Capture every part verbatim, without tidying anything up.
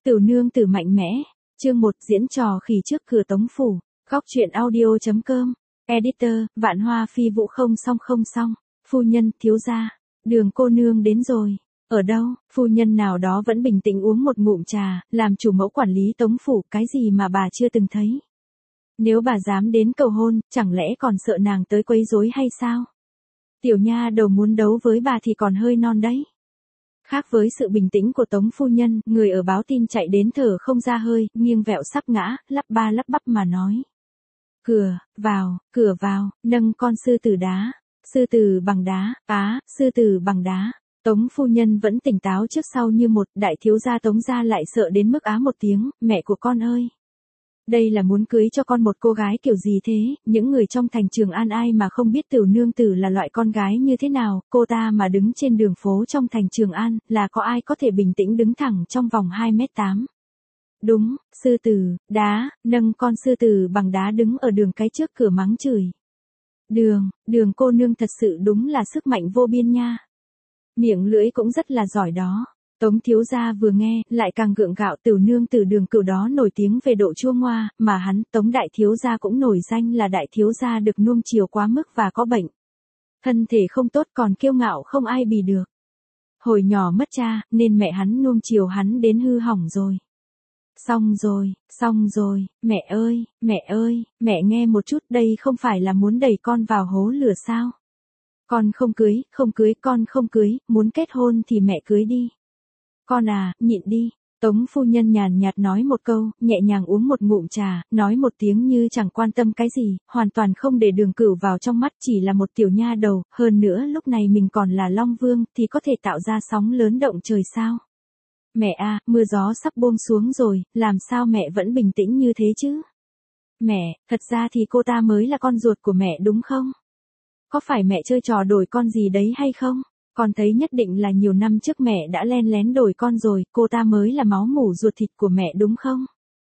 Tửu nương tử mạnh mẽ. Chương một diễn trò khỉ trước cửa tống phủ. Góc truyện audio chấm com. Editor, Vạn Hoa Phi Vũ không xong không xong. Phu nhân, thiếu gia. Đường cô nương đến rồi. Ở đâu? Phu nhân nào đó vẫn bình tĩnh uống một ngụm trà, làm chủ mẫu quản lý tống phủ, cái gì mà bà chưa từng thấy. Nếu bà dám đến cầu hôn, chẳng lẽ còn sợ nàng tới quấy rối hay sao? Tiểu nha đầu muốn đấu với bà thì còn hơi non đấy. Khác với sự bình tĩnh của tống phu nhân, người ở báo tin chạy đến thở không ra hơi, nghiêng vẹo sắp ngã, lắp ba lắp bắp mà nói. Cửa, vào, cửa vào, nâng con sư tử đá. Sư tử bằng đá, á, sư tử bằng đá. Tống phu nhân vẫn tỉnh táo trước sau như một, đại thiếu gia Tống gia lại sợ đến mức á một tiếng, mẹ của con ơi. Đây là muốn cưới cho con một cô gái kiểu gì thế, những người trong thành Trường An ai mà không biết Tửu nương tử là loại con gái như thế nào, cô ta mà đứng trên đường phố trong thành Trường An, là có ai có thể bình tĩnh đứng thẳng trong vòng hai mét tám. Đúng, sư tử, đá, nâng con sư tử bằng đá đứng ở đường cái trước cửa mắng chửi. Đường, đường cô nương thật sự đúng là sức mạnh vô biên nha. Miệng lưỡi cũng rất là giỏi đó. Tống thiếu gia vừa nghe, lại càng gượng gạo. Tửu nương tử Đường Cửu đó nổi tiếng về độ chua ngoa, mà hắn, Tống đại thiếu gia cũng nổi danh là đại thiếu gia được nuông chiều quá mức và có bệnh. Thân thể không tốt còn kiêu ngạo không ai bì được. Hồi nhỏ mất cha, nên mẹ hắn nuông chiều hắn đến hư hỏng rồi. Xong rồi, xong rồi, mẹ ơi, mẹ ơi, mẹ nghe một chút, đây không phải là muốn đẩy con vào hố lửa sao? Con không cưới, không cưới, con không cưới, muốn kết hôn thì mẹ cưới đi. Con à, nhịn đi. Tống phu nhân nhàn nhạt nói một câu, nhẹ nhàng uống một ngụm trà, nói một tiếng như chẳng quan tâm cái gì, hoàn toàn không để Đường Cửu vào trong mắt, chỉ là một tiểu nha đầu, hơn nữa lúc này mình còn là Long Vương, thì có thể tạo ra sóng lớn động trời sao? Mẹ à, mưa gió sắp buông xuống rồi, làm sao mẹ vẫn bình tĩnh như thế chứ? Mẹ, thật ra thì cô ta mới là con ruột của mẹ đúng không? Có phải mẹ chơi trò đổi con gì đấy hay không? Con thấy nhất định là nhiều năm trước mẹ đã len lén đổi con rồi, cô ta mới là máu mủ ruột thịt của mẹ đúng không?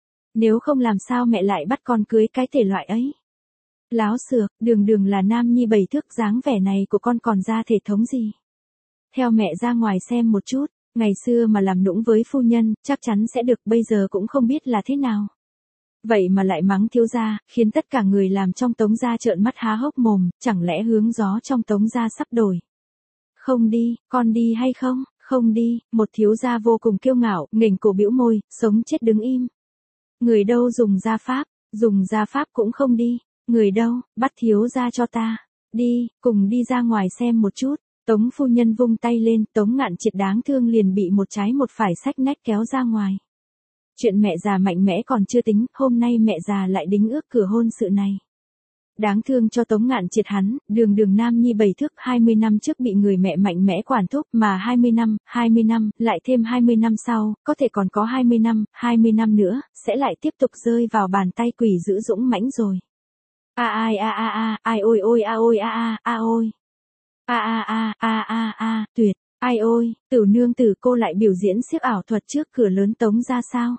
Nếu không làm sao mẹ lại bắt con cưới cái thể loại ấy? Láo xược, Đường Đường là nam nhi bảy thước, dáng vẻ này của con còn ra thể thống gì? Theo mẹ ra ngoài xem một chút, ngày xưa mà làm nũng với phu nhân, chắc chắn sẽ được, bây giờ cũng không biết là thế nào. Vậy mà lại mắng thiếu gia, khiến tất cả người làm trong Tống gia trợn mắt há hốc mồm, chẳng lẽ hướng gió trong Tống gia sắp đổi? Không đi, con đi hay không? Không đi, một thiếu gia vô cùng kiêu ngạo, nghềnh cổ bĩu môi, sống chết đứng im. Người đâu dùng gia pháp, dùng gia pháp cũng không đi. Người đâu, bắt thiếu gia cho ta. Đi, cùng đi ra ngoài xem một chút. Tống phu nhân vung tay lên, Tống Ngạn Triệt đáng thương liền bị một trái một phải xách nách kéo ra ngoài. Chuyện mẹ già mạnh mẽ còn chưa tính, hôm nay mẹ già lại đính ước cửa hôn sự này. Đáng thương cho Tống Ngạn Triệt hắn, Đường Đường nam nhi bảy thước, hai mươi năm trước bị người mẹ mạnh mẽ quản thúc, mà hai mươi năm, hai mươi năm, lại thêm hai mươi năm sau, có thể còn có hai mươi năm, hai mươi năm nữa, sẽ lại tiếp tục rơi vào bàn tay quỷ dữ dũng mãnh rồi. A ai a a a, ai ôi ôi a ôi a a, a ôi. A a a, a a a, tuyệt, ai ôi, Tửu nương tử cô lại biểu diễn xiếc ảo thuật trước cửa lớn Tống ra sao?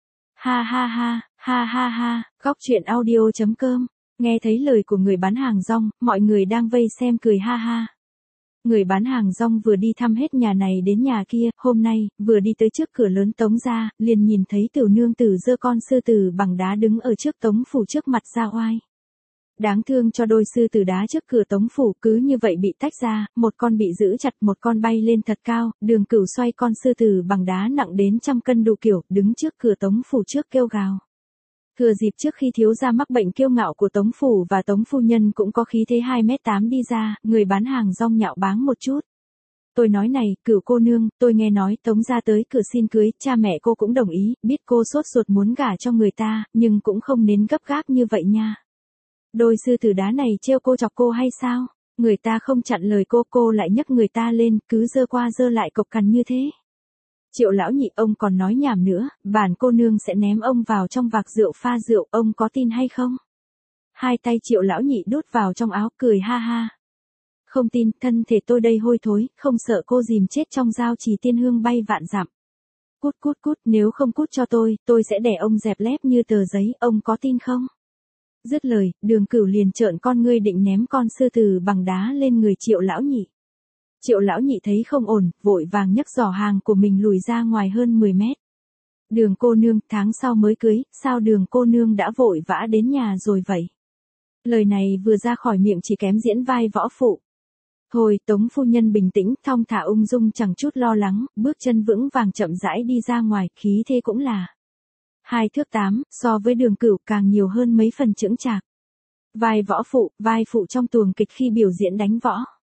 Ha ha ha, ha ha ha, góc truyện audio chấm com. Nghe thấy lời của người bán hàng rong, mọi người đang vây xem cười ha ha. Người bán hàng rong vừa đi thăm hết nhà này đến nhà kia, hôm nay, vừa đi tới trước cửa lớn Tống ra, liền nhìn thấy Tửu nương tử giơ con sư tử bằng đá đứng ở trước Tống phủ trước mặt ra oai. Đáng thương cho đôi sư tử đá trước cửa Tống phủ cứ như vậy bị tách ra, một con bị giữ chặt, một con bay lên thật cao, Đường Cửu xoay con sư tử bằng đá nặng đến trăm cân đủ kiểu, đứng trước cửa Tống phủ trước kêu gào. Thừa dịp trước khi thiếu gia mắc bệnh kiêu ngạo của Tống phủ và Tống phu nhân cũng có khí thế hai mét tám đi ra, người bán hàng rong nhạo báng một chút. Tôi nói này, Cửu cô nương, tôi nghe nói Tống gia tới cửa xin cưới, cha mẹ cô cũng đồng ý, biết cô sốt ruột muốn gả cho người ta, nhưng cũng không nên gấp gáp như vậy nha. Đôi sư tử đá này trêu cô chọc cô hay sao? Người ta không chặn lời cô, cô lại nhấc người ta lên, cứ giơ qua giơ lại cộc cằn như thế. Triệu lão nhị ông còn nói nhảm nữa, bản cô nương sẽ ném ông vào trong vạc rượu pha rượu, ông có tin hay không? Hai tay Triệu lão nhị đút vào trong áo, cười ha ha. Không tin, thân thể tôi đây hôi thối, không sợ cô dìm chết trong dao chỉ tiên hương bay vạn dặm. Cút cút cút, nếu không cút cho tôi, tôi sẽ để ông dẹp lép như tờ giấy, ông có tin không? Dứt lời, Đường Cửu liền trợn con ngươi định ném con sư tử bằng đá lên người Triệu lão nhị. Triệu lão nhị thấy không ổn, vội vàng nhấc giỏ hàng của mình lùi ra ngoài hơn mười mét. Đường cô nương, tháng sau mới cưới, sao đường cô nương đã vội vã đến nhà rồi vậy? Lời này vừa ra khỏi miệng chỉ kém diễn vai võ phụ. Thôi, Tống phu nhân bình tĩnh, thong thả ung dung chẳng chút lo lắng, bước chân vững vàng chậm rãi đi ra ngoài, khí thế cũng là hai thước tám, so với đường cửu càng nhiều hơn mấy phần chững chạc. Vai võ phụ, vai phụ trong tuồng kịch khi biểu diễn đánh võ.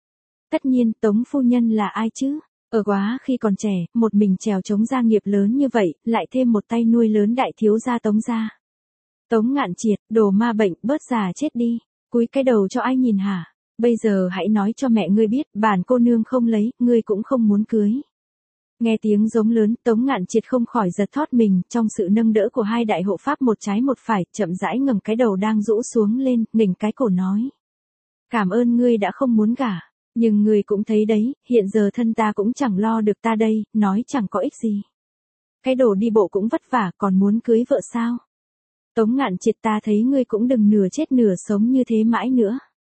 Tất nhiên, Tống phu nhân là ai chứ? Ở quá khi còn trẻ, một mình trèo chống gia nghiệp lớn như vậy, lại thêm một tay nuôi lớn đại thiếu gia Tống gia. Tống Ngạn Triệt, đồ ma bệnh, bớt già chết đi, cúi cái đầu cho ai nhìn hả? Bây giờ hãy nói cho mẹ ngươi biết, bản cô nương không lấy, ngươi cũng không muốn cưới. Nghe tiếng giống lớn, Tống Ngạn Triệt không khỏi giật thót mình, trong sự nâng đỡ của hai đại hộ pháp một trái một phải, chậm rãi ngẩng cái đầu đang rũ xuống lên, nghỉnh cái cổ nói. Cảm ơn ngươi đã không muốn gả, nhưng ngươi cũng thấy đấy, hiện giờ thân ta cũng chẳng lo được ta đây, nói chẳng có ích gì. Cái đồ đi bộ cũng vất vả, còn muốn cưới vợ sao? Tống Ngạn Triệt, ta thấy ngươi cũng đừng nửa chết nửa sống như thế mãi nữa.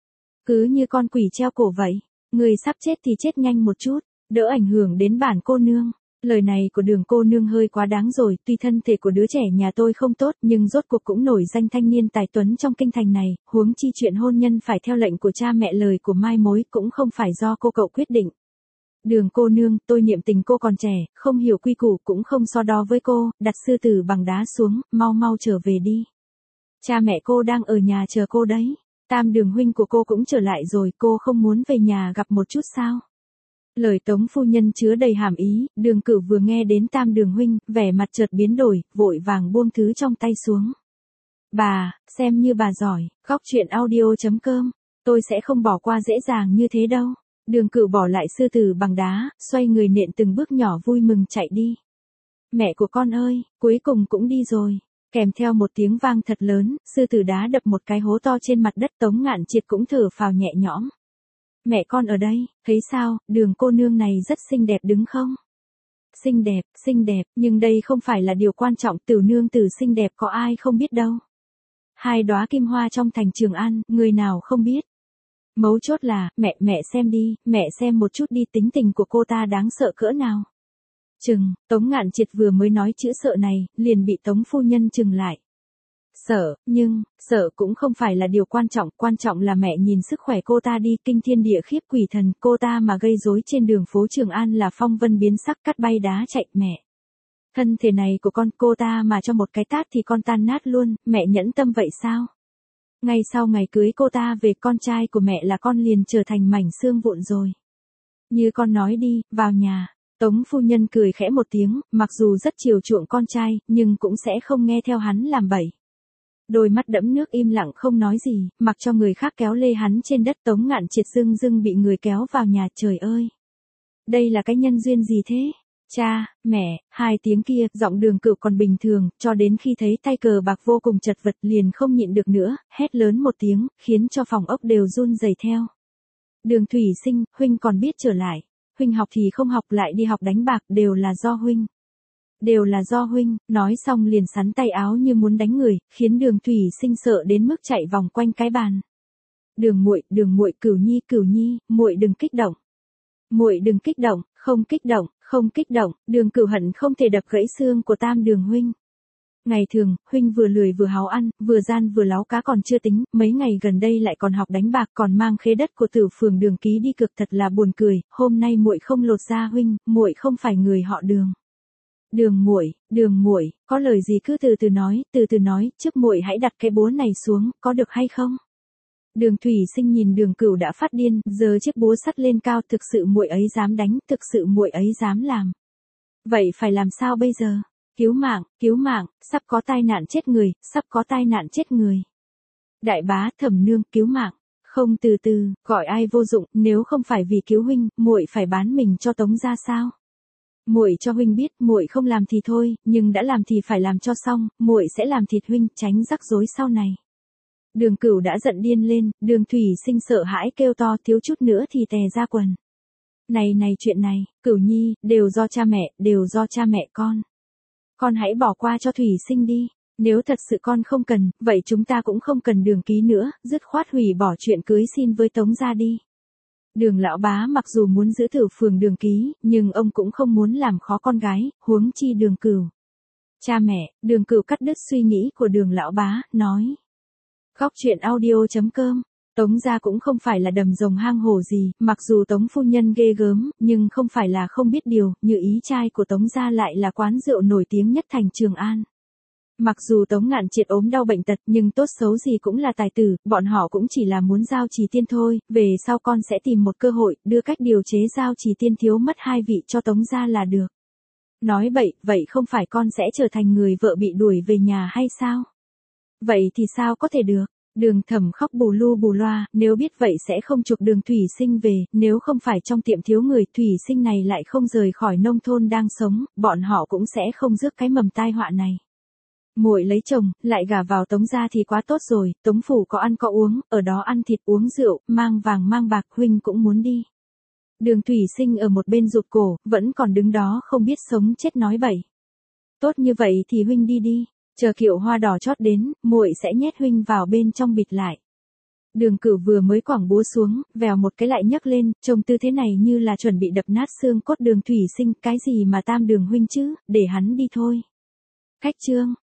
Cứ như con quỷ treo cổ vậy, ngươi sắp chết thì chết nhanh một chút, đỡ ảnh hưởng đến bản cô nương. Lời này của đường cô nương hơi quá đáng rồi, tuy thân thể của đứa trẻ nhà tôi không tốt nhưng rốt cuộc cũng nổi danh thanh niên tài tuấn trong kinh thành này, huống chi chuyện hôn nhân phải theo lệnh của cha mẹ, lời của mai mối cũng không phải do cô cậu quyết định. Đường cô nương, tôi niệm tình cô còn trẻ, không hiểu quy củ cũng không so đo với cô, đặt sư tử bằng đá xuống, mau mau trở về đi. Cha mẹ cô đang ở nhà chờ cô đấy. Tam đường huynh của cô cũng trở lại rồi, cô không muốn về nhà gặp một chút sao? Lời Tống phu nhân chứa đầy hàm ý, đường cửu vừa nghe đến tam đường huynh, vẻ mặt chợt biến đổi, vội vàng buông thứ trong tay xuống. Bà, xem như bà giỏi, góc truyện audio chấm com, tôi sẽ không bỏ qua dễ dàng như thế đâu. Đường cửu bỏ lại sư tử bằng đá, xoay người nện từng bước nhỏ vui mừng chạy đi. Mẹ của con ơi, cuối cùng cũng đi rồi. Kèm theo một tiếng vang thật lớn, sư tử đá đập một cái hố to trên mặt đất. Tống Ngạn Triệt cũng thở phào nhẹ nhõm. Mẹ con ở đây, thấy sao, đường cô nương này rất xinh đẹp đúng không? Xinh đẹp, xinh đẹp, nhưng đây không phải là điều quan trọng, Tiểu nương tử xinh đẹp có ai không biết đâu. Hai đóa kim hoa trong thành Trường An, người nào không biết. Mấu chốt là, mẹ, mẹ xem đi, mẹ xem một chút đi, tính tình của cô ta đáng sợ cỡ nào. Chừng, Tống Ngạn Triệt vừa mới nói chữ sợ này, liền bị Tống phu nhân chừng lại. Sợ, nhưng, sợ cũng không phải là điều quan trọng, quan trọng là mẹ nhìn sức khỏe cô ta đi, kinh thiên địa khiếp quỷ thần, cô ta mà gây rối trên đường phố Trường An là phong vân biến sắc, cắt bay đá chạy. Mẹ, thân thể này của con, cô ta mà cho một cái tát thì con tan nát luôn, mẹ nhẫn tâm vậy sao? Ngay sau ngày cưới cô ta về, con trai của mẹ là con liền trở thành mảnh xương vụn rồi. Như con nói đi, vào nhà. Tống phu nhân cười khẽ một tiếng, mặc dù rất chiều chuộng con trai, nhưng cũng sẽ không nghe theo hắn làm bậy. Đôi mắt đẫm nước im lặng không nói gì, mặc cho người khác kéo lê hắn trên đất. Tống Ngạn Triệt dưng dưng bị người kéo vào nhà, trời ơi! Đây là cái nhân duyên gì thế? Cha, mẹ, hai tiếng kia, giọng đường cửu còn bình thường, cho đến khi thấy tay cờ bạc vô cùng chật vật liền không nhịn được nữa, hét lớn một tiếng, khiến cho phòng ốc đều run rẩy theo. Đường Thủy Sinh, huynh còn biết trở lại. Huynh học thì không học, lại đi học đánh bạc, đều là do huynh. Đều là do huynh, nói xong liền sắn tay áo như muốn đánh người, khiến Đường Thủy Sinh sợ đến mức chạy vòng quanh cái bàn. Đường muội, đường muội, Cửu Nhi, Cửu Nhi, muội đừng kích động. Muội đừng kích động, không kích động, không kích động, Đường Cửu hận không thể đập gãy xương của tam đường huynh. Ngày thường, huynh vừa lười vừa háo ăn, vừa gian vừa láo cá còn chưa tính, mấy ngày gần đây lại còn học đánh bạc, còn mang khế đất của Tử phường Đường ký đi cược, thật là buồn cười. Hôm nay muội không lột ra huynh, muội không phải người họ Đường. Đường muội, Đường muội, có lời gì cứ từ từ nói, từ từ nói, trước muội hãy đặt cái búa này xuống, có được hay không? Đường Thủy Sinh nhìn Đường Cửu đã phát điên, giơ chiếc búa sắt lên cao, thực sự muội ấy dám đánh, thực sự muội ấy dám làm. Vậy phải làm sao bây giờ? Cứu mạng, cứu mạng, sắp có tai nạn chết người, sắp có tai nạn chết người. Đại bá, Thẩm nương, cứu mạng. Không, từ từ, gọi ai vô dụng, nếu không phải vì cứu huynh, muội phải bán mình cho Tống gia sao? Muội cho huynh biết, muội không làm thì thôi, nhưng đã làm thì phải làm cho xong, muội sẽ làm thịt huynh, tránh rắc rối sau này. Đường Cửu đã giận điên lên, Đường Thủy Sinh sợ hãi kêu to, thiếu chút nữa thì tè ra quần. Này này, chuyện này, Cửu Nhi, đều do cha mẹ, đều do cha mẹ con. Con hãy bỏ qua cho Thủy Sinh đi, nếu thật sự con không cần, vậy chúng ta cũng không cần Đường ký nữa, dứt khoát hủy bỏ chuyện cưới xin với Tống gia đi. Đường lão bá mặc dù muốn giữ Tử phường Đường ký, nhưng ông cũng không muốn làm khó con gái, huống chi Đường Cửu. Cha mẹ, Đường Cửu cắt đứt suy nghĩ của Đường lão bá, nói. Góc truyện audio.com. Tống gia cũng không phải là đầm rồng hang hổ gì, mặc dù Tống phu nhân ghê gớm, nhưng không phải là không biết điều, như ý trai của Tống gia lại là quán rượu nổi tiếng nhất thành Trường An. Mặc dù Tống Ngạn Triệt ốm đau bệnh tật, nhưng tốt xấu gì cũng là tài tử, bọn họ cũng chỉ là muốn giao trì tiên thôi, về sau con sẽ tìm một cơ hội, đưa cách điều chế giao trì tiên thiếu mất hai vị cho Tống gia là được. Nói bậy, vậy không phải con sẽ trở thành người vợ bị đuổi về nhà hay sao? Vậy thì sao có thể được? Đường Thẩm khóc bù lu bù loa, nếu biết vậy sẽ không chuộc Đường Thủy Sinh về, nếu không phải trong tiệm thiếu người, Thủy Sinh này lại không rời khỏi nông thôn đang sống, bọn họ cũng sẽ không rước cái mầm tai họa này. Muội lấy chồng, lại gả vào Tống gia thì quá tốt rồi, Tống phủ có ăn có uống, ở đó ăn thịt uống rượu, mang vàng mang bạc, huynh cũng muốn đi. Đường Thủy Sinh ở một bên rụt cổ, vẫn còn đứng đó không biết sống chết nói bậy. Tốt như vậy thì huynh đi đi, chờ kiệu hoa đỏ chót đến, muội sẽ nhét huynh vào bên trong bịt lại. Đường Cửu vừa mới quẳng búa xuống, vèo một cái lại nhấc lên, trông tư thế này như là chuẩn bị đập nát xương cốt Đường Thủy Sinh, cái gì mà tam đường huynh chứ, để hắn đi thôi. Khách chương